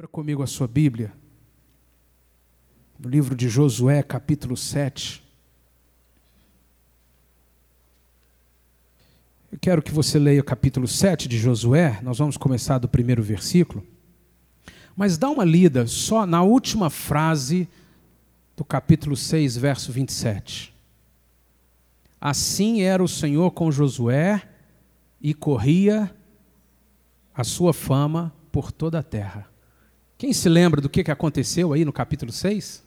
Abra comigo a sua Bíblia, no livro de Josué, capítulo 7. Eu quero que você leia o capítulo 7 de Josué, nós vamos começar do primeiro versículo, mas dá uma lida só na última frase do capítulo 6, verso 27. Assim era o Senhor com Josué e corria a sua fama por toda a terra. Quem se lembra do que aconteceu aí no capítulo 6?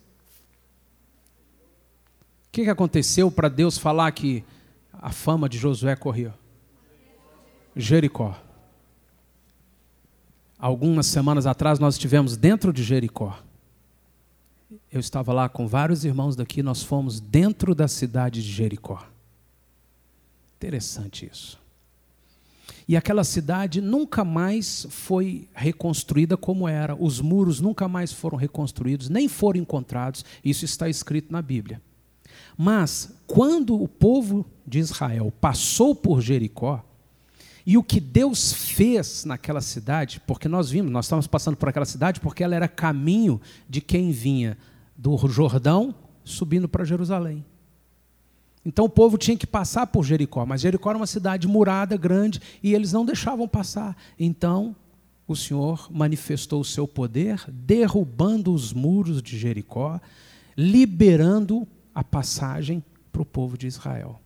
O que aconteceu para Deus falar que a fama de Josué corria? Jericó. Algumas semanas atrás nós estivemos dentro de Jericó. Eu estava lá com vários irmãos daqui, nós fomos dentro da cidade de Jericó. Interessante isso. E aquela cidade nunca mais foi reconstruída como era. Os muros nunca mais foram reconstruídos, nem foram encontrados. Isso está escrito na Bíblia. Mas, quando o povo de Israel passou por Jericó, e o que Deus fez naquela cidade, porque nós estávamos passando por aquela cidade porque ela era caminho de quem vinha do Jordão subindo para Jerusalém. Então o povo tinha que passar por Jericó, mas Jericó era uma cidade murada, grande, e eles não deixavam passar. Então o Senhor manifestou o seu poder, derrubando os muros de Jericó, liberando a passagem para o povo de Israel.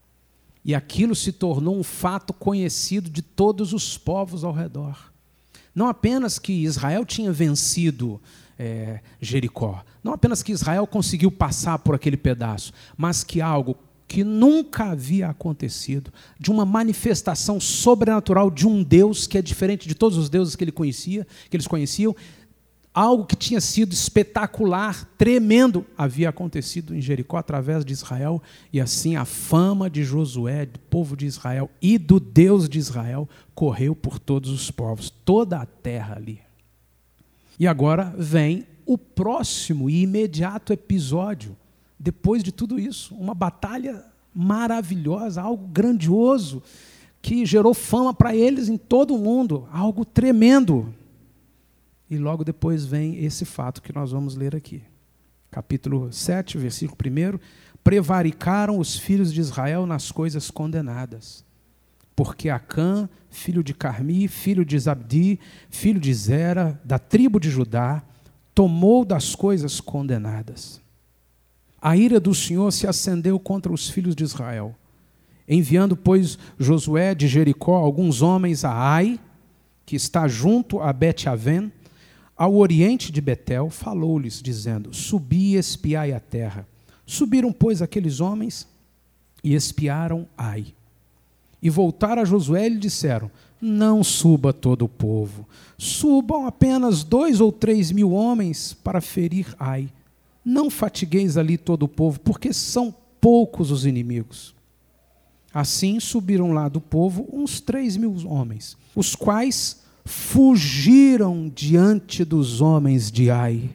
E aquilo se tornou um fato conhecido de todos os povos ao redor. Não apenas que Israel tinha vencido Jericó, não apenas que Israel conseguiu passar por aquele pedaço, mas que algo que nunca havia acontecido, de uma manifestação sobrenatural de um Deus que é diferente de todos os deuses que eles conheciam, algo que tinha sido espetacular, tremendo, havia acontecido em Jericó através de Israel, e assim a fama de Josué, do povo de Israel e do Deus de Israel, correu por todos os povos, toda a terra ali. E agora vem o próximo e imediato episódio. Depois de tudo isso, uma batalha maravilhosa, algo grandioso, que gerou fama para eles em todo o mundo, algo tremendo. E logo depois vem esse fato que nós vamos ler aqui. Capítulo 7, versículo 1. Prevaricaram os filhos de Israel nas coisas condenadas, porque Acã, filho de Carmi, filho de Zabdi, filho de Zera, da tribo de Judá, tomou das coisas condenadas. A ira do Senhor se acendeu contra os filhos de Israel. Enviando, pois, Josué de Jericó alguns homens a Ai, que está junto a Bet-Aven, ao oriente de Betel, falou-lhes, dizendo: subi e espiai a terra. Subiram, pois, aqueles homens e espiaram Ai. E voltaram a Josué e lhe disseram: não suba todo o povo, subam apenas 2 ou 3 mil homens para ferir Ai. Não fatigueis ali todo o povo, porque são poucos os inimigos. Assim subiram lá do povo uns 3 mil homens, os quais fugiram diante dos homens de Ai.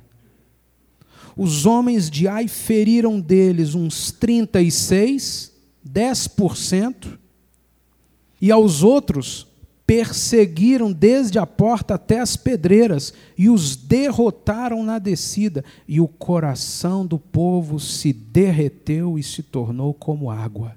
Os homens de Ai feriram deles uns 36, 10%, e aos outros perseguiram desde a porta até as pedreiras e os derrotaram na descida, e o coração do povo se derreteu e se tornou como água.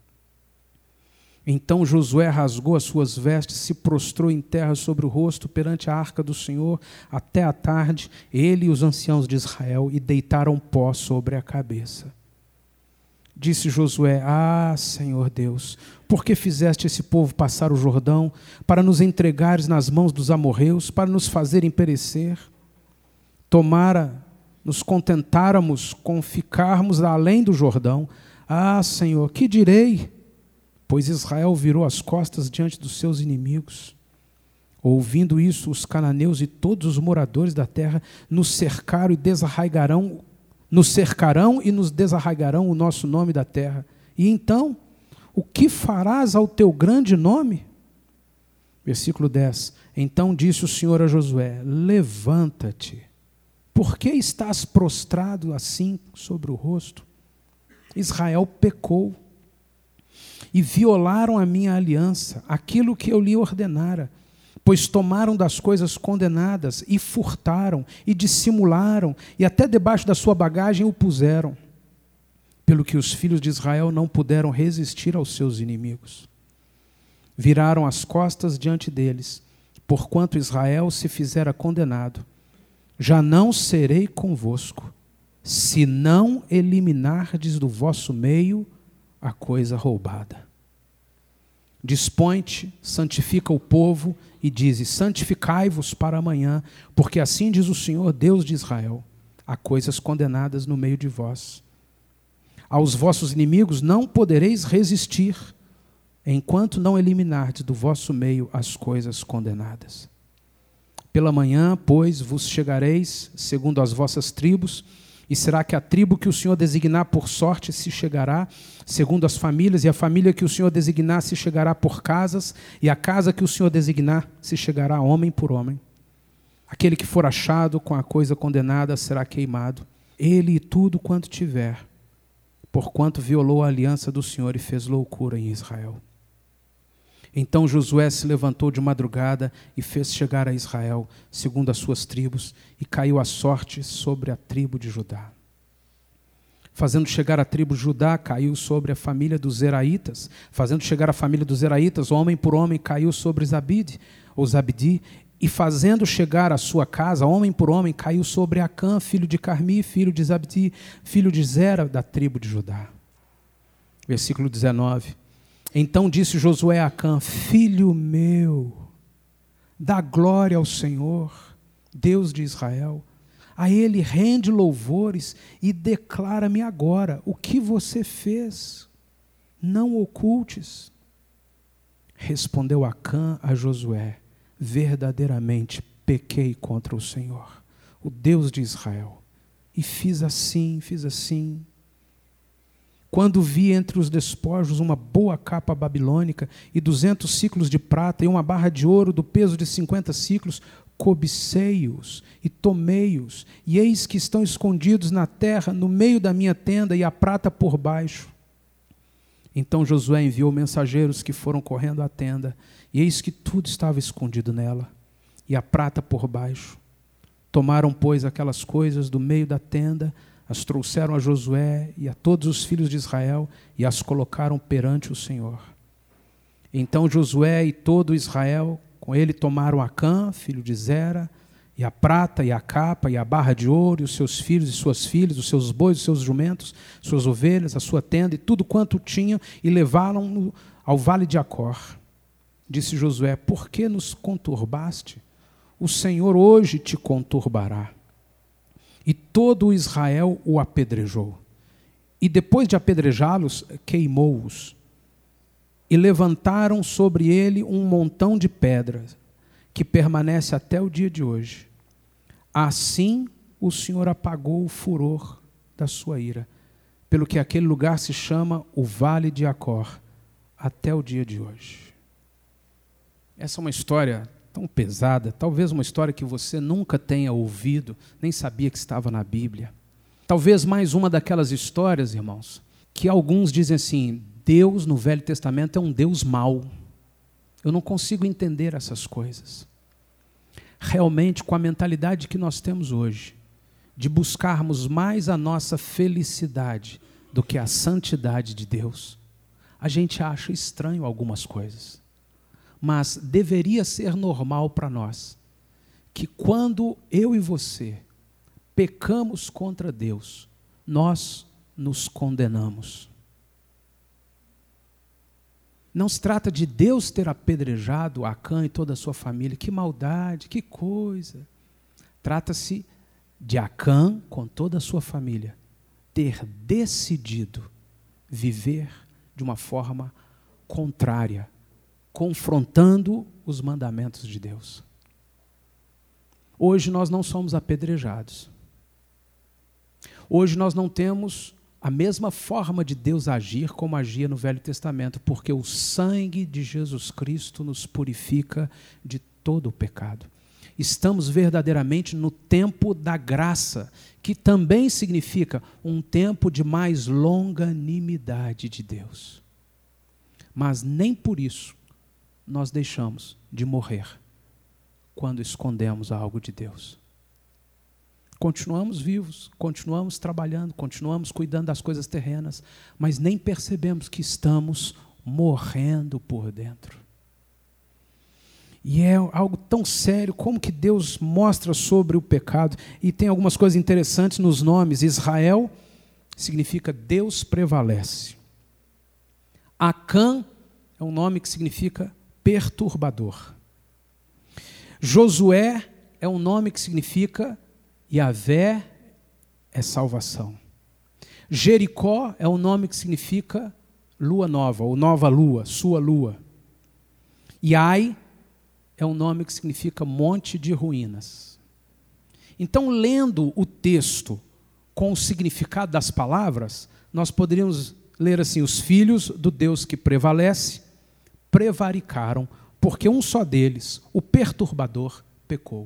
Então Josué rasgou as suas vestes, se prostrou em terra sobre o rosto perante a arca do Senhor até a tarde, ele e os anciãos de Israel, e deitaram pó sobre a cabeça. Disse Josué: ah, Senhor Deus, por que fizeste esse povo passar o Jordão, para nos entregares nas mãos dos amorreus, para nos fazerem perecer? Tomara, nos contentáramos com ficarmos além do Jordão. Ah, Senhor, que direi? Pois Israel virou as costas diante dos seus inimigos. Ouvindo isso, os cananeus e todos os moradores da terra nos cercaram e nos desarraigarão o nosso nome da terra. E então, o que farás ao teu grande nome? Versículo 10. Então disse o Senhor a Josué: levanta-te. Por que estás prostrado assim sobre o rosto? Israel pecou e violaram a minha aliança, aquilo que eu lhe ordenara. Pois tomaram das coisas condenadas e furtaram e dissimularam e até debaixo da sua bagagem o puseram, pelo que os filhos de Israel não puderam resistir aos seus inimigos. Viraram as costas diante deles, porquanto Israel se fizera condenado. Já não serei convosco, se não eliminardes do vosso meio a coisa roubada. Dispõe-te, santifica o povo e dize: santificai-vos para amanhã, porque assim diz o Senhor, Deus de Israel: há coisas condenadas no meio de vós. Aos vossos inimigos não podereis resistir, enquanto não eliminardes do vosso meio as coisas condenadas. Pela manhã, pois, vos chegareis, segundo as vossas tribos, e será que a tribo que o Senhor designar por sorte se chegará, segundo as famílias, e a família que o Senhor designar se chegará por casas, e a casa que o Senhor designar se chegará homem por homem. Aquele que for achado com a coisa condenada será queimado, ele e tudo quanto tiver, porquanto violou a aliança do Senhor e fez loucura em Israel. Então Josué se levantou de madrugada e fez chegar a Israel, segundo as suas tribos, e caiu a sorte sobre a tribo de Judá. Fazendo chegar a tribo de Judá, caiu sobre a família dos Zeraitas. Fazendo chegar a família dos Zeraitas, homem por homem, caiu sobre Zabdi, e fazendo chegar a sua casa, homem por homem, caiu sobre Acã, filho de Carmi, filho de Zabdi, filho de Zera, da tribo de Judá. Versículo 19. Então disse Josué a Acã: filho meu, dá glória ao Senhor, Deus de Israel. A Ele rende louvores e declara-me agora o que você fez. Não ocultes. Respondeu Acã a Josué: verdadeiramente pequei contra o Senhor, o Deus de Israel, e fiz assim. Quando vi entre os despojos uma boa capa babilônica e 200 siclos de prata e uma barra de ouro do peso de 50 siclos, cobicei-os e tomei-os, e eis que estão escondidos na terra, no meio da minha tenda, e a prata por baixo. Então Josué enviou mensageiros que foram correndo à tenda, e eis que tudo estava escondido nela, e a prata por baixo. Tomaram, pois, aquelas coisas do meio da tenda, as trouxeram a Josué e a todos os filhos de Israel e as colocaram perante o Senhor. Então Josué e todo Israel, com ele tomaram Acã, filho de Zera, e a prata, e a capa, e a barra de ouro, e os seus filhos e suas filhas, os seus bois, os seus jumentos, suas ovelhas, a sua tenda, e tudo quanto tinham, e levaram-no ao vale de Acor. Disse Josué: por que nos conturbaste? O Senhor hoje te conturbará. E todo Israel o apedrejou. E depois de apedrejá-los, queimou-os. E levantaram sobre ele um montão de pedras, que permanece até o dia de hoje. Assim o Senhor apagou o furor da sua ira, pelo que aquele lugar se chama o Vale de Acor, até o dia de hoje. Essa é uma história tão pesada, talvez uma história que você nunca tenha ouvido, nem sabia que estava na Bíblia. Talvez mais uma daquelas histórias, irmãos, que alguns dizem assim: Deus no Velho Testamento é um Deus mau. Eu não consigo entender essas coisas. Realmente, com a mentalidade que nós temos hoje, de buscarmos mais a nossa felicidade do que a santidade de Deus, a gente acha estranho algumas coisas. Mas deveria ser normal para nós que quando eu e você pecamos contra Deus, nós nos condenamos. Não se trata de Deus ter apedrejado Acã e toda a sua família. Que maldade, que coisa. Trata-se de Acã, com toda a sua família, ter decidido viver de uma forma contrária, confrontando os mandamentos de Deus. Hoje nós não somos apedrejados. Hoje nós não temos a mesma forma de Deus agir como agia no Velho Testamento, porque o sangue de Jesus Cristo nos purifica de todo o pecado. Estamos verdadeiramente no tempo da graça, que também significa um tempo de mais longanimidade de Deus. Mas nem por isso nós deixamos de morrer quando escondemos algo de Deus. Continuamos vivos, continuamos trabalhando, continuamos cuidando das coisas terrenas, mas nem percebemos que estamos morrendo por dentro. E é algo tão sério, como que Deus mostra sobre o pecado. E tem algumas coisas interessantes nos nomes. Israel significa Deus prevalece. Acã é um nome que significa perturbador. Josué é um nome que significa Yahvé é salvação. Jericó é um nome que significa lua nova, ou nova lua, sua lua. Ai é um nome que significa monte de ruínas. Então, lendo o texto com o significado das palavras, nós poderíamos ler assim: os filhos do Deus que prevalece prevaricaram, porque um só deles, o perturbador, pecou.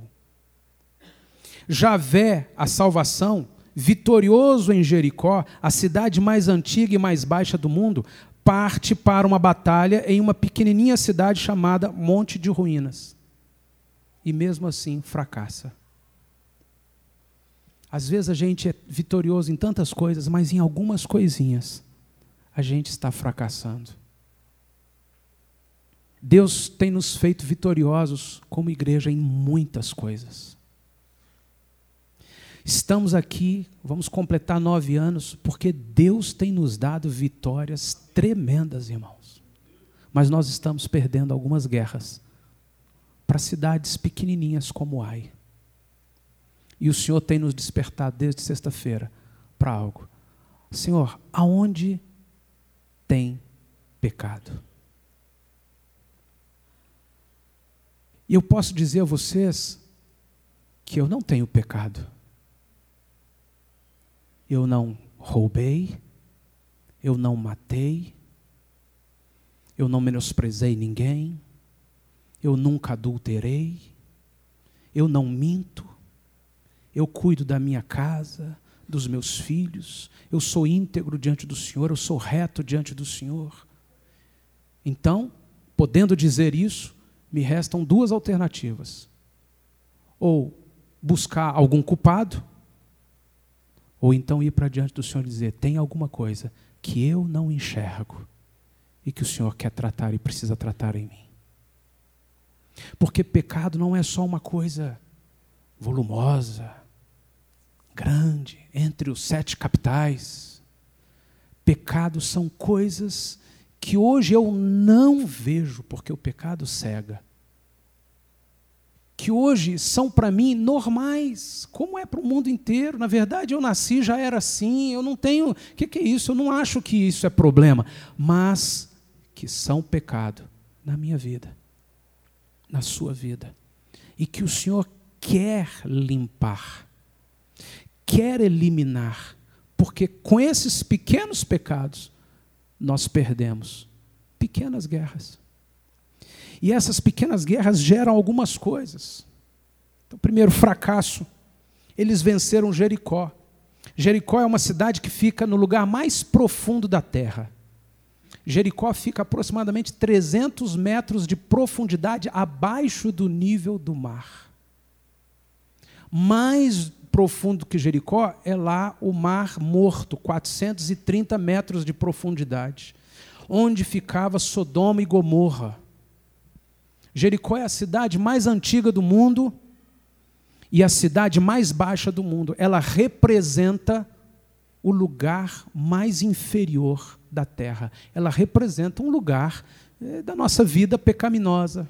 Javé, a salvação, vitorioso em Jericó, a cidade mais antiga e mais baixa do mundo, parte para uma batalha em uma pequenininha cidade chamada Monte de Ruínas. E mesmo assim fracassa. Às vezes a gente é vitorioso em tantas coisas, mas em algumas coisinhas a gente está fracassando. Deus tem nos feito vitoriosos como igreja em muitas coisas. Estamos aqui, vamos completar 9 anos, porque Deus tem nos dado vitórias tremendas, irmãos. Mas nós estamos perdendo algumas guerras para cidades pequenininhas como Ai. E o Senhor tem nos despertado desde sexta-feira para algo. Senhor, aonde tem pecado? E eu posso dizer a vocês que eu não tenho pecado. Eu não roubei, eu não matei, eu não menosprezei ninguém, eu nunca adulterei, eu não minto, eu cuido da minha casa, dos meus filhos, eu sou íntegro diante do Senhor, eu sou reto diante do Senhor. Então, podendo dizer isso, me restam 2 alternativas: ou buscar algum culpado, ou então ir para diante do Senhor e dizer: tem alguma coisa que eu não enxergo e que o Senhor quer tratar e precisa tratar em mim. Porque pecado não é só uma coisa volumosa, grande, entre os 7 capitais. Pecado são coisas que hoje eu não vejo, porque o pecado cega. Que hoje são para mim normais, como é para o mundo inteiro. Na verdade, eu nasci, já era assim, eu não tenho... O que é isso? Eu não acho que isso é problema. Mas que são pecado na minha vida, na sua vida. E que o Senhor quer limpar, quer eliminar. Porque com esses pequenos pecados, nós perdemos pequenas guerras. E essas pequenas guerras geram algumas coisas. Então, primeiro, fracasso. Eles venceram Jericó. Jericó é uma cidade que fica no lugar mais profundo da terra. Jericó fica aproximadamente 300 metros de profundidade abaixo do nível do mar. Mais profundo que Jericó é lá o Mar Morto, 430 metros de profundidade, onde ficava Sodoma e Gomorra. Jericó é a cidade mais antiga do mundo e a cidade mais baixa do mundo. Ela representa o lugar mais inferior da terra. Ela representa um lugar da nossa vida pecaminosa.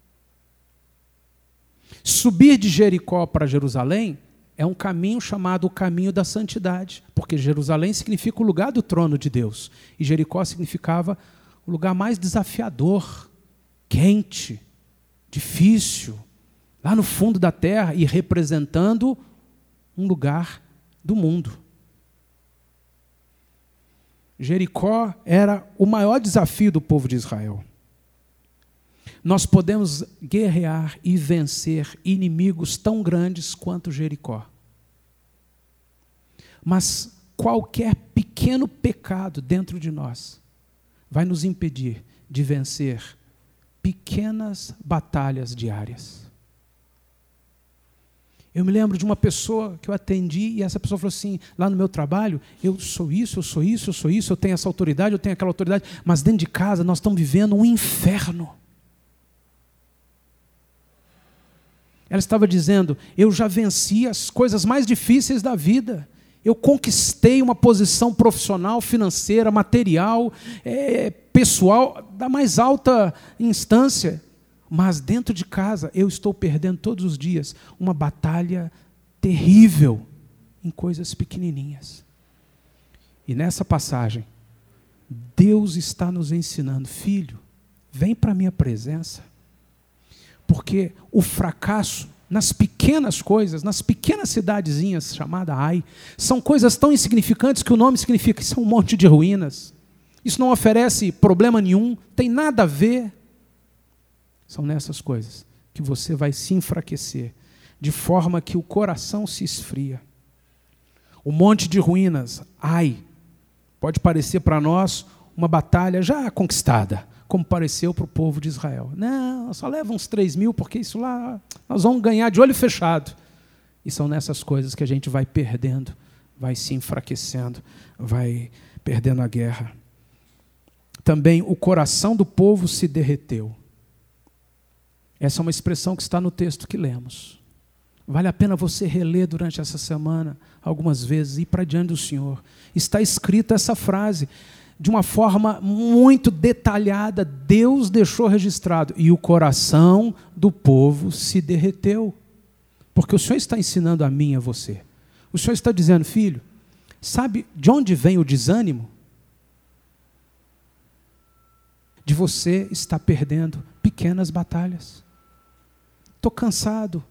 Subir de Jericó para Jerusalém é um caminho chamado o caminho da santidade, porque Jerusalém significa o lugar do trono de Deus, e Jericó significava o lugar mais desafiador, quente, difícil, lá no fundo da terra, e representando um lugar do mundo. Jericó era o maior desafio do povo de Israel. Nós podemos guerrear e vencer inimigos tão grandes quanto Jericó. Mas qualquer pequeno pecado dentro de nós vai nos impedir de vencer pequenas batalhas diárias. Eu me lembro de uma pessoa que eu atendi e essa pessoa falou assim, lá no meu trabalho, eu sou isso, eu sou isso, eu sou isso, eu tenho essa autoridade, eu tenho aquela autoridade, mas dentro de casa nós estamos vivendo um inferno. Ela estava dizendo, eu já venci as coisas mais difíceis da vida. Eu conquistei uma posição profissional, financeira, material, pessoal, da mais alta instância. Mas dentro de casa eu estou perdendo todos os dias uma batalha terrível em coisas pequenininhas. E nessa passagem, Deus está nos ensinando, filho, vem para a minha presença, porque o fracasso nas pequenas coisas, nas pequenas cidadezinhas chamadas Ai, são coisas tão insignificantes que o nome significa que são um monte de ruínas. Isso não oferece problema nenhum, tem nada a ver. São nessas coisas que você vai se enfraquecer, de forma que o coração se esfria. O monte de ruínas, Ai, pode parecer para nós uma batalha já conquistada, como pareceu para o povo de Israel. Não, só leva uns 3.000, porque isso lá nós vamos ganhar de olho fechado. E são nessas coisas que a gente vai perdendo, vai se enfraquecendo, vai perdendo a guerra. Também o coração do povo se derreteu. Essa é uma expressão que está no texto que lemos. Vale a pena você reler durante essa semana, algumas vezes, e ir para diante do Senhor. Está escrita essa frase, de uma forma muito detalhada, Deus deixou registrado, e o coração do povo se derreteu. Porque o Senhor está ensinando a mim e a você. O Senhor está dizendo, filho, sabe de onde vem o desânimo? De você estar perdendo pequenas batalhas. Estou cansado.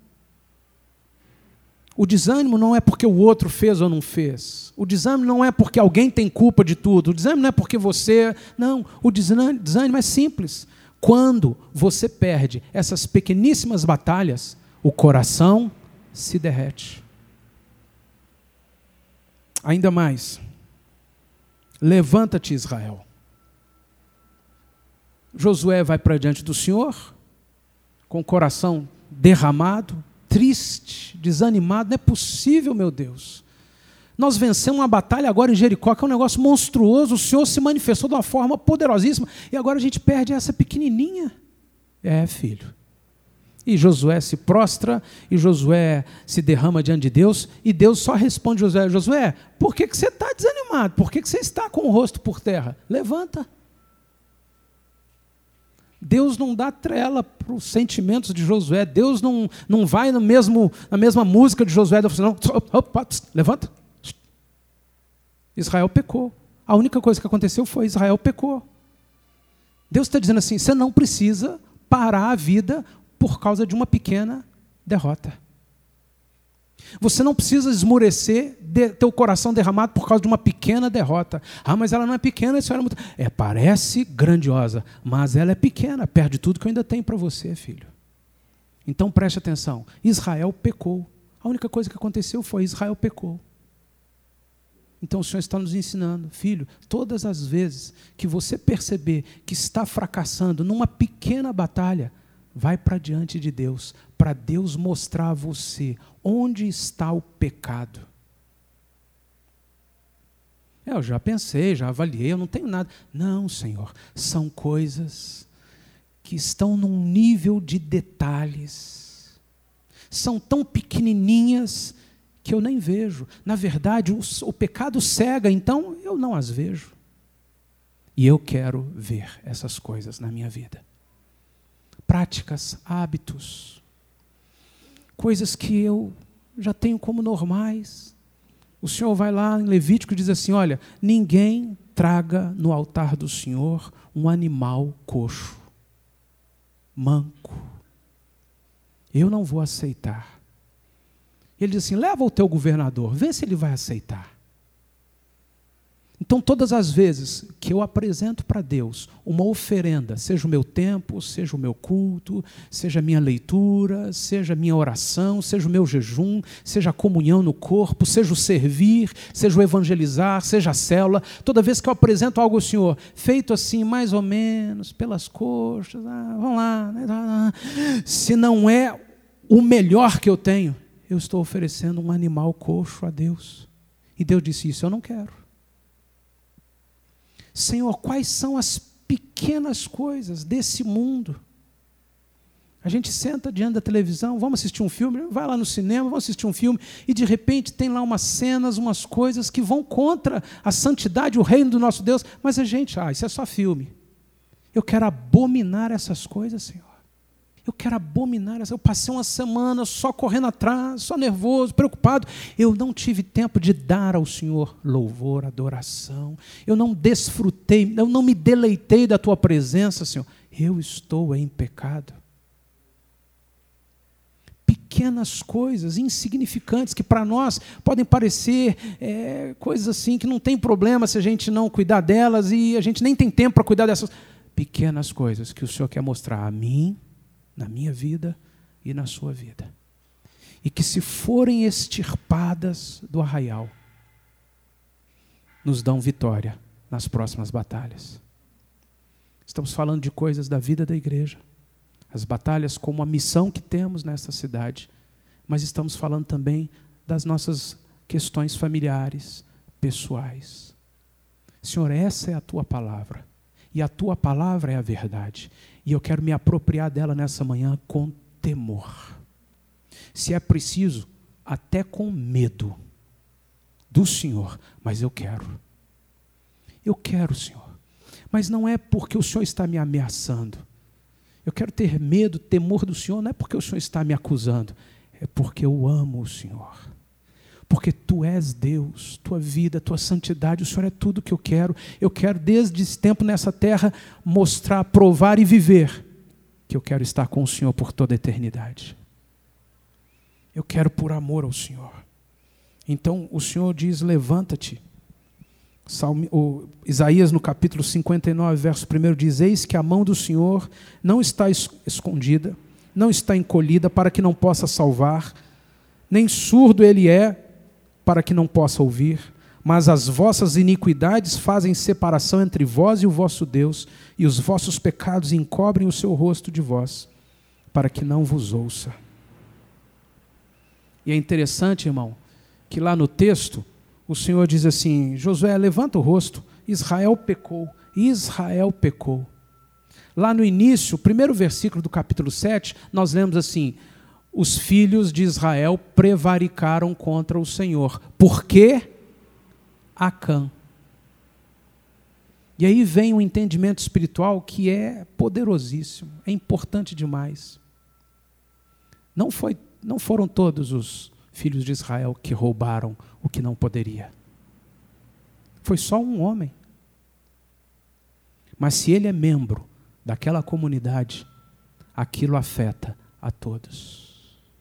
O desânimo não é porque o outro fez ou não fez. O desânimo não é porque alguém tem culpa de tudo. O desânimo não é porque você... Não, o desânimo é simples. Quando você perde essas pequeníssimas batalhas, o coração se derrete. Ainda mais. Levanta-te, Israel. Josué vai para diante do Senhor, com o coração derramado, triste, desanimado. Não é possível, meu Deus. Nós vencemos uma batalha agora em Jericó, que é um negócio monstruoso. O Senhor se manifestou de uma forma poderosíssima. E agora a gente perde essa pequenininha. Filho. E Josué se prostra, e Josué se derrama diante de Deus, e Deus só responde a Josué, Josué, por que você está desanimado? Por que você está com o rosto por terra? Levanta. Deus não dá trela para os sentimentos de Josué. Deus não vai na mesma música de Josué. Deus não, levanta. Israel pecou. A única coisa que aconteceu foi Israel pecou. Deus está dizendo assim, você não precisa parar a vida por causa de uma pequena derrota. Você não precisa esmurecer, ter o coração derramado por causa de uma pequena derrota. Ah, mas ela não é pequena, isso era muito... parece grandiosa, mas ela é pequena, perde tudo que eu ainda tenho para você, filho. Então preste atenção, Israel pecou. A única coisa que aconteceu foi Israel pecou. Então o Senhor está nos ensinando, filho, todas as vezes que você perceber que está fracassando numa pequena batalha, vai para diante de Deus, para Deus mostrar a você onde está o pecado. Eu já pensei, já avaliei, eu não tenho nada. Não, Senhor, são coisas que estão num nível de detalhes. São tão pequenininhas que eu nem vejo. Na verdade, o pecado cega, então eu não as vejo. E eu quero ver essas coisas na minha vida. Práticas, hábitos, coisas que eu já tenho como normais. O Senhor vai lá em Levítico e diz assim, olha, ninguém traga no altar do Senhor um animal coxo, manco. Eu não vou aceitar. Ele diz assim, leva o teu governador, vê se ele vai aceitar. Então, todas as vezes que eu apresento para Deus uma oferenda, seja o meu tempo, seja o meu culto, seja a minha leitura, seja a minha oração, seja o meu jejum, seja a comunhão no corpo, seja o servir, seja o evangelizar, seja a célula, toda vez que eu apresento algo ao Senhor, feito assim, mais ou menos, pelas coxas, vamos lá, se não é o melhor que eu tenho, eu estou oferecendo um animal coxo a Deus. E Deus disse, isso eu não quero. Senhor, quais são as pequenas coisas desse mundo? A gente senta diante da televisão, vamos assistir um filme, vai lá no cinema, vamos assistir um filme, e de repente tem lá umas cenas, umas coisas que vão contra a santidade, o reino do nosso Deus, mas a gente, isso é só filme. Eu quero abominar essas coisas, Senhor. Eu quero abominar essas. Eu passei uma semana só correndo atrás, só nervoso, preocupado. Eu não tive tempo de dar ao Senhor louvor, adoração. Eu não desfrutei, eu não me deleitei da Tua presença, Senhor. Eu estou em pecado. Pequenas coisas insignificantes que para nós podem parecer coisas assim que não tem problema se a gente não cuidar delas e a gente nem tem tempo para cuidar dessas pequenas coisas que o Senhor quer mostrar a mim, na minha vida e na sua vida. E que se forem extirpadas do arraial, nos dão vitória nas próximas batalhas. Estamos falando de coisas da vida da igreja. As batalhas como a missão que temos nessa cidade, mas estamos falando também das nossas questões familiares, pessoais. Senhor, essa é a Tua palavra, e a Tua palavra é a verdade, e eu quero me apropriar dela nessa manhã com temor. Se é preciso, até com medo do Senhor, mas eu quero. Eu quero, Senhor, mas não é porque o Senhor está me ameaçando. Eu quero ter medo, temor do Senhor, não é porque o Senhor está me acusando, é porque eu amo o Senhor. Porque Tu és Deus, Tua vida, Tua santidade, o Senhor é tudo que eu quero. Eu quero desde esse tempo nessa terra mostrar, provar e viver que eu quero estar com o Senhor por toda a eternidade. Eu quero por amor ao Senhor. Então o Senhor diz, levanta-te. Isaías no capítulo 59, verso 1 diz, eis que a mão do Senhor não está escondida, não está encolhida para que não possa salvar, nem surdo Ele é para que não possa ouvir, mas as vossas iniquidades fazem separação entre vós e o vosso Deus, e os vossos pecados encobrem o seu rosto de vós, para que não vos ouça. E é interessante, irmão, que lá no texto, o Senhor diz assim, Josué, levanta o rosto, Israel pecou, Israel pecou. Lá no início, o primeiro versículo do capítulo 7, nós lemos assim, os filhos de Israel prevaricaram contra o Senhor. Por quê? Acã. E aí vem um entendimento espiritual que é poderosíssimo, é importante demais. Não foram todos os filhos de Israel que roubaram o que não poderia. Foi só um homem. Mas se ele é membro daquela comunidade, aquilo afeta a todos.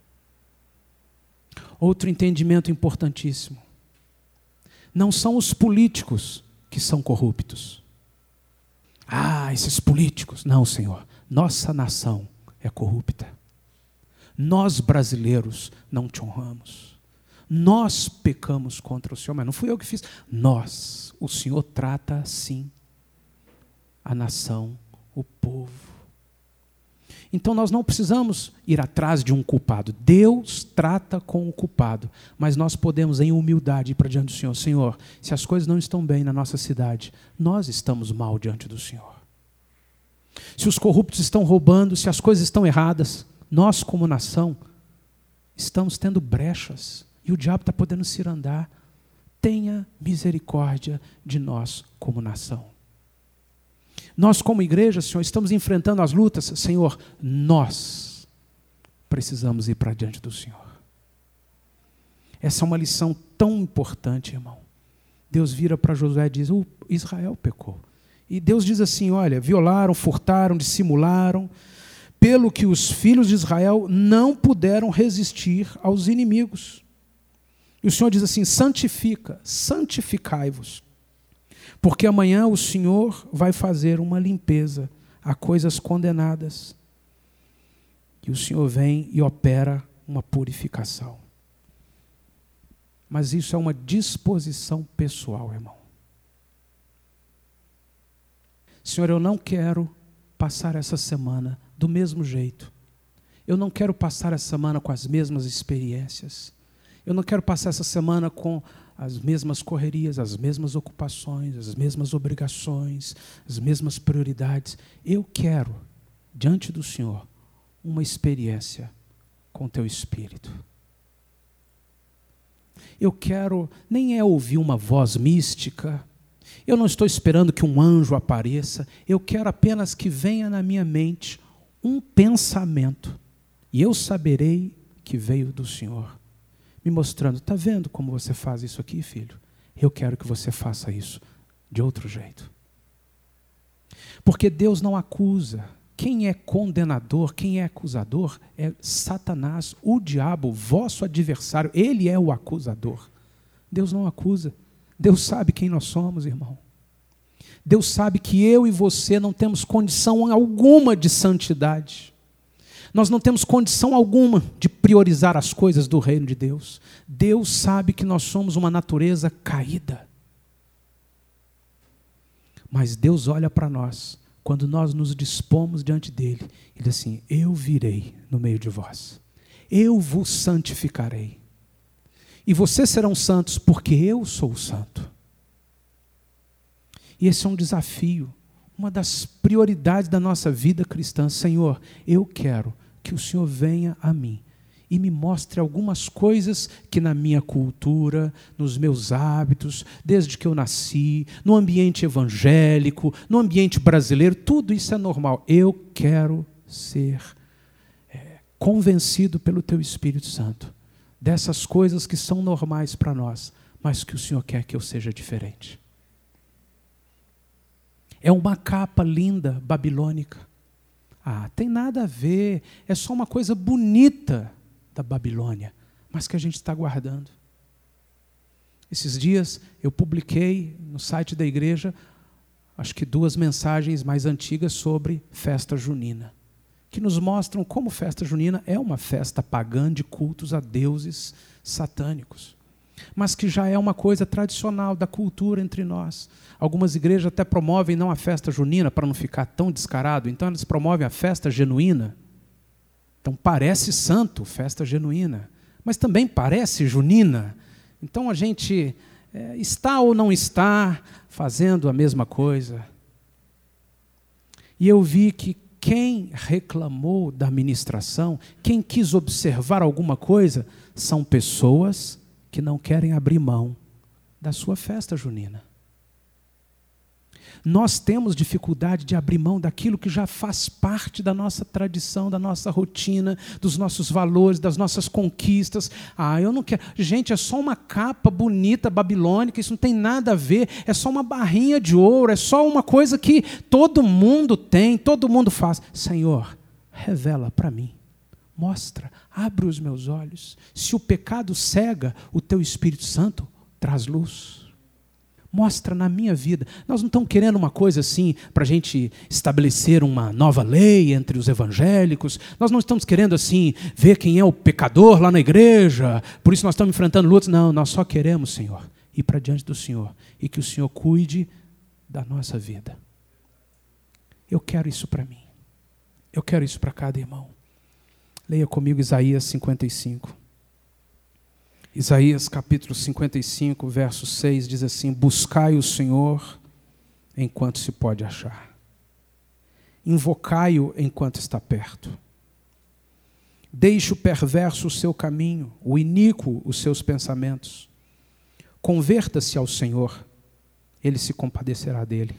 Outro entendimento importantíssimo. Não são os políticos que são corruptos. Esses políticos. Não, Senhor. Nossa nação é corrupta. Nós brasileiros não te honramos. Nós pecamos contra o Senhor, mas não fui eu que fiz. Nós, o Senhor trata assim a nação, o povo. Então nós não precisamos ir atrás de um culpado. Deus trata com o culpado, mas nós podemos em humildade ir para diante do Senhor. Senhor, se as coisas não estão bem na nossa cidade, nós estamos mal diante do Senhor. Se os corruptos estão roubando, se as coisas estão erradas, nós como nação estamos tendo brechas e o diabo está podendo cirandar. Tenha misericórdia de nós como nação. Nós como igreja, Senhor, estamos enfrentando as lutas. Senhor, nós precisamos ir para diante do Senhor. Essa é uma lição tão importante, irmão. Deus vira para Josué e diz, Israel pecou. E Deus diz assim, olha, violaram, furtaram, dissimularam, pelo que os filhos de Israel não puderam resistir aos inimigos. E o Senhor diz assim, santificai-vos, porque amanhã o Senhor vai fazer uma limpeza a coisas condenadas. E o Senhor vem e opera uma purificação. Mas isso é uma disposição pessoal, irmão. Senhor, eu não quero passar essa semana do mesmo jeito. Eu não quero passar essa semana com as mesmas experiências. Eu não quero passar essa semana com as mesmas correrias, as mesmas ocupações, as mesmas obrigações, as mesmas prioridades. Eu quero, diante do Senhor, uma experiência com Teu Espírito. Eu quero, nem é ouvir uma voz mística, eu não estou esperando que um anjo apareça, eu quero apenas que venha na minha mente um pensamento, e eu saberei que veio do Senhor, me mostrando, está vendo como você faz isso aqui, filho? Eu quero que você faça isso de outro jeito. Porque Deus não acusa. Quem é condenador, quem é acusador é Satanás, o diabo, vosso adversário. Ele é o acusador. Deus não acusa. Deus sabe quem nós somos, irmão. Deus sabe que eu e você não temos condição alguma de santidade. Nós não temos condição alguma de priorizar as coisas do reino de Deus. Deus sabe que nós somos uma natureza caída. Mas Deus olha para nós, quando nós nos dispomos diante dele, ele diz assim, eu virei no meio de vós. Eu vos santificarei. E vocês serão santos porque eu sou santo. E esse é um desafio, uma das prioridades da nossa vida cristã. Senhor, eu quero que o Senhor venha a mim e me mostre algumas coisas que na minha cultura, nos meus hábitos, desde que eu nasci, no ambiente evangélico, no ambiente brasileiro, tudo isso é normal. Eu quero ser convencido pelo Teu Espírito Santo dessas coisas que são normais para nós, mas que o Senhor quer que eu seja diferente. É uma capa linda, babilônica. Tem nada a ver, é só uma coisa bonita da Babilônia, mas que a gente está guardando. Esses dias eu publiquei no site da igreja, acho que 2 mensagens mais antigas sobre festa junina, que nos mostram como festa junina é uma festa pagã de cultos a deuses satânicos, mas que já é uma coisa tradicional da cultura entre nós. Algumas igrejas até promovem não a festa junina, para não ficar tão descarado, então eles promovem a festa genuína. Então parece santo, festa genuína, mas também parece junina. Então a gente está ou não está fazendo a mesma coisa. E eu vi que quem reclamou da ministração, quem quis observar alguma coisa, são pessoas que não querem abrir mão da sua festa junina. Nós temos dificuldade de abrir mão daquilo que já faz parte da nossa tradição, da nossa rotina, dos nossos valores, das nossas conquistas. Eu não quero. Gente, é só uma capa bonita babilônica, isso não tem nada a ver, é só uma barrinha de ouro, é só uma coisa que todo mundo tem, todo mundo faz. Senhor, revela para mim, mostra, abre os meus olhos. Se o pecado cega, o Teu Espírito Santo traz luz. Mostra na minha vida. Nós não estamos querendo uma coisa assim para a gente estabelecer uma nova lei entre os evangélicos. Nós não estamos querendo assim ver quem é o pecador lá na igreja. Por isso nós estamos enfrentando lutas. Não, nós só queremos, Senhor, ir para diante do Senhor e que o Senhor cuide da nossa vida. Eu quero isso para mim. Eu quero isso para cada irmão. Leia comigo Isaías 55. Isaías capítulo 55, verso 6, diz assim, buscai o Senhor enquanto se pode achar. Invocai-o enquanto está perto. Deixe o perverso o seu caminho, o iníquo os seus pensamentos. Converta-se ao Senhor, Ele se compadecerá dele.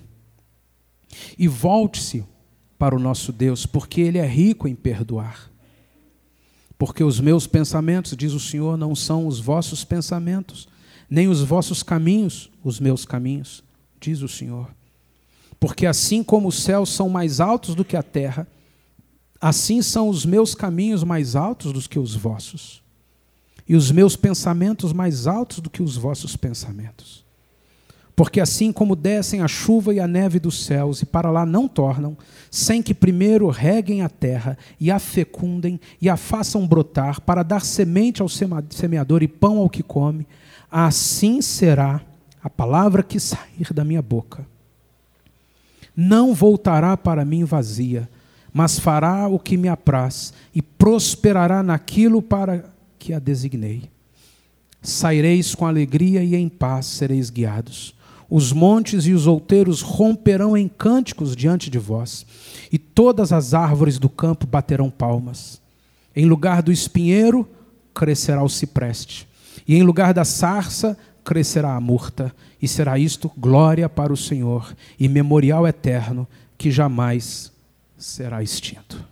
E volte-se para o nosso Deus, porque Ele é rico em perdoar. Porque os meus pensamentos, diz o Senhor, não são os vossos pensamentos, nem os vossos caminhos, os meus caminhos, diz o Senhor. Porque assim como os céus são mais altos do que a terra, assim são os meus caminhos mais altos do que os vossos, e os meus pensamentos mais altos do que os vossos pensamentos. Porque assim como descem a chuva e a neve dos céus, e para lá não tornam, sem que primeiro reguem a terra, e a fecundem, e a façam brotar, para dar semente ao semeador e pão ao que come, assim será a palavra que sair da minha boca. Não voltará para mim vazia, mas fará o que me apraz e prosperará naquilo para que a designei. Saireis com alegria e em paz sereis guiados. Os montes e os outeiros romperão em cânticos diante de vós, e todas as árvores do campo baterão palmas. Em lugar do espinheiro crescerá o cipreste, e em lugar da sarça crescerá a murta, e será isto glória para o Senhor e memorial eterno que jamais será extinto.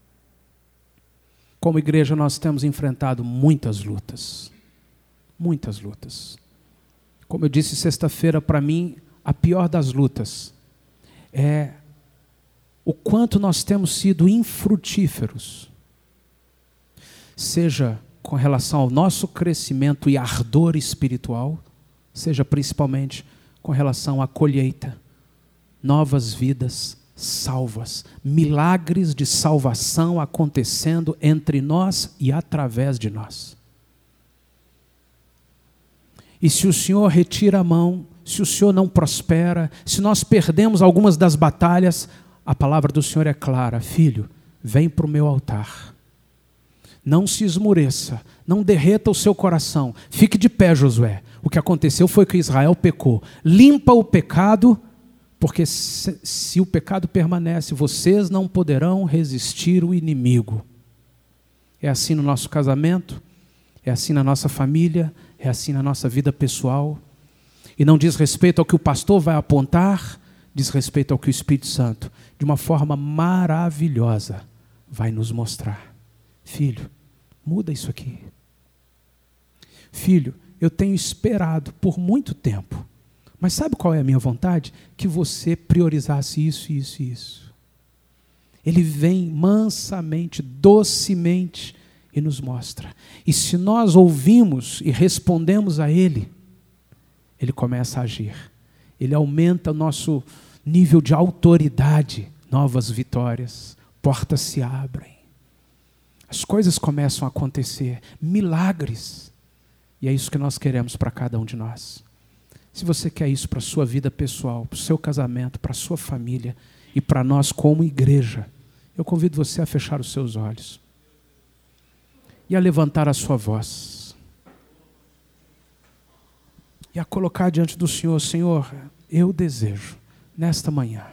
Como igreja, nós temos enfrentado muitas lutas. Muitas lutas. Como eu disse sexta-feira, para mim, a pior das lutas é o quanto nós temos sido infrutíferos. Seja com relação ao nosso crescimento e ardor espiritual, seja principalmente com relação à colheita, novas vidas salvas, milagres de salvação acontecendo entre nós e através de nós. E se o Senhor retira a mão, se o Senhor não prospera, se nós perdemos algumas das batalhas, a palavra do Senhor é clara: filho, vem para o meu altar. Não se esmoreça, não derreta o seu coração. Fique de pé, Josué. O que aconteceu foi que Israel pecou. Limpa o pecado, porque se o pecado permanece, vocês não poderão resistir o inimigo. É assim no nosso casamento, é assim na nossa família, é assim na nossa vida pessoal. E não diz respeito ao que o pastor vai apontar, diz respeito ao que o Espírito Santo, de uma forma maravilhosa, vai nos mostrar. Filho, muda isso aqui. Filho, eu tenho esperado por muito tempo, mas sabe qual é a minha vontade? Que você priorizasse isso, isso e isso. Ele vem mansamente, docemente e nos mostra. E se nós ouvimos e respondemos a Ele, Ele começa a agir. Ele aumenta o nosso nível de autoridade, novas vitórias, portas se abrem. As coisas começam a acontecer, milagres. E é isso que nós queremos para cada um de nós. Se você quer isso para a sua vida pessoal, para o seu casamento, para a sua família e para nós como igreja, eu convido você a fechar os seus olhos e a levantar a sua voz e a colocar diante do Senhor: Senhor, eu desejo nesta manhã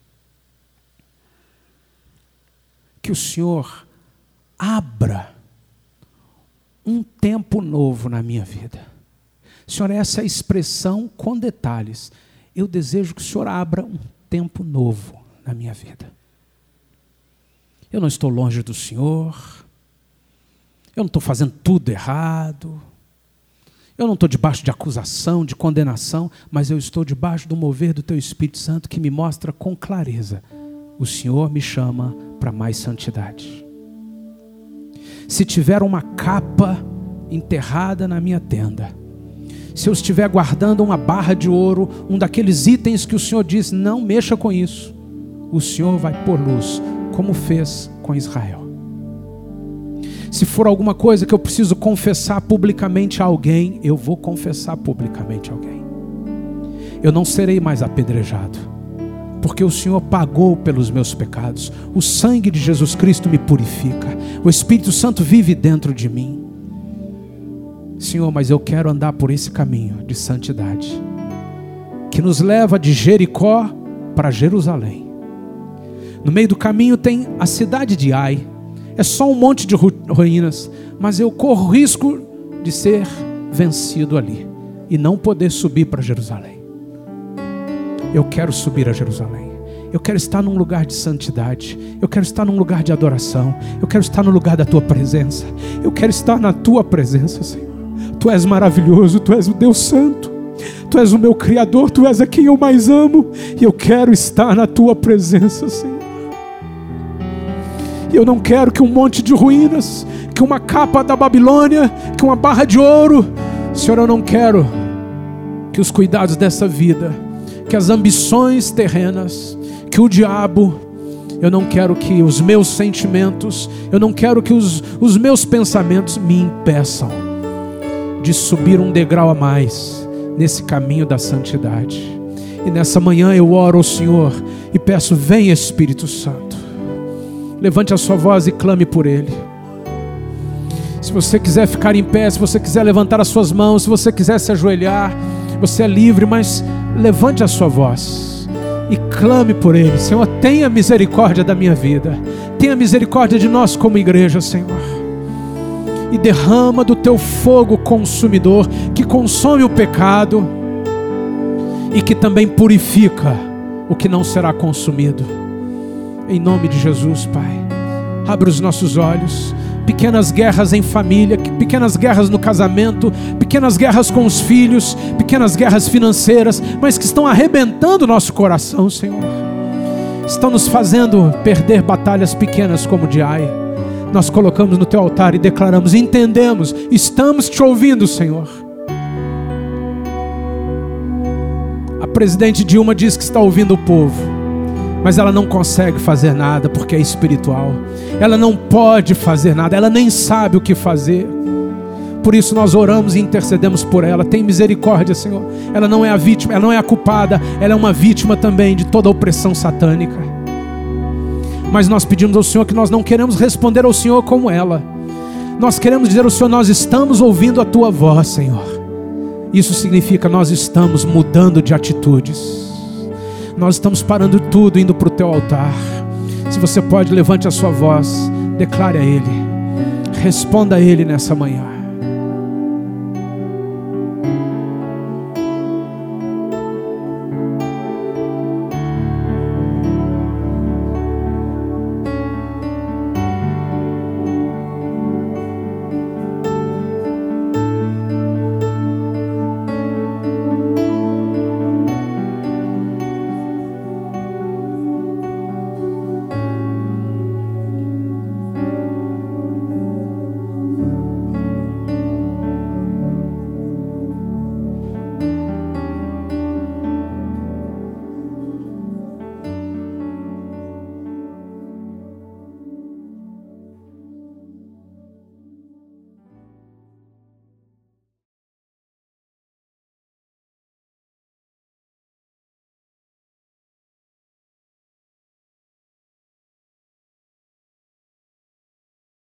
que o Senhor abra um tempo novo na minha vida. Senhor, essa é a expressão com detalhes. Eu desejo que o Senhor abra um tempo novo na minha vida. Eu não estou longe do Senhor, eu não estou fazendo tudo errado, eu não estou debaixo de acusação, de condenação, mas eu estou debaixo do mover do Teu Espírito Santo que me mostra com clareza: o Senhor me chama para mais santidade. Se tiver uma capa enterrada na minha tenda, se eu estiver guardando uma barra de ouro, um daqueles itens que o Senhor diz, não mexa com isso, o Senhor vai pôr luz, como fez com Israel. Se for alguma coisa que eu preciso confessar publicamente a alguém, eu vou confessar publicamente a alguém. Eu não serei mais apedrejado, porque o Senhor pagou pelos meus pecados. O sangue de Jesus Cristo me purifica. O Espírito Santo vive dentro de mim. Senhor, mas eu quero andar por esse caminho de santidade, que nos leva de Jericó para Jerusalém. No meio do caminho tem a cidade de Ai. É só um monte de ruínas, mas eu corro risco de ser vencido ali e não poder subir para Jerusalém. Eu quero subir a Jerusalém. Eu quero estar num lugar de santidade. Eu quero estar num lugar de adoração. Eu quero estar no lugar da Tua presença. Eu quero estar na Tua presença, Senhor. Tu és maravilhoso, Tu és o Deus Santo. Tu és o meu Criador, Tu és a quem eu mais amo. E eu quero estar na Tua presença, Senhor. E eu não quero que um monte de ruínas, que uma capa da Babilônia, que uma barra de ouro. Senhor, eu não quero que os cuidados dessa vida, que as ambições terrenas, que o diabo, eu não quero que os meus sentimentos, eu não quero que os meus pensamentos me impeçam de subir um degrau a mais nesse caminho da santidade. E nessa manhã eu oro ao Senhor e peço: vem Espírito Santo, Levante a sua voz e clame por ele. Se você quiser ficar em pé, se você quiser levantar as suas mãos, se você quiser se ajoelhar, você é livre, mas levante a sua voz e clame por ele. Senhor, tenha misericórdia da minha vida, tenha misericórdia de nós como igreja, Senhor, e derrama do teu fogo consumidor, que consome o pecado e que também purifica o que não será consumido. Em nome de Jesus, Pai, abre os nossos olhos. Pequenas guerras em família, pequenas guerras no casamento, pequenas guerras com os filhos, pequenas guerras financeiras, mas que estão arrebentando o nosso coração, Senhor. Estão nos fazendo perder batalhas pequenas como de Ai. Nós colocamos no teu altar e declaramos, entendemos, estamos te ouvindo, Senhor. A presidente Dilma diz que está ouvindo o povo, mas ela não consegue fazer nada porque é espiritual. Ela não pode fazer nada, ela nem sabe o que fazer. Por isso nós oramos e intercedemos por ela. Tem misericórdia, Senhor. Ela não é a vítima, ela não é a culpada, ela é uma vítima também de toda a opressão satânica. Mas nós pedimos ao Senhor que nós não queremos responder ao Senhor como ela. Nós queremos dizer ao Senhor, nós estamos ouvindo a tua voz, Senhor. Isso significa nós estamos mudando de atitudes. Nós estamos parando tudo, indo para o teu altar. Se você pode, levante a sua voz, declare a Ele, responda a Ele nessa manhã.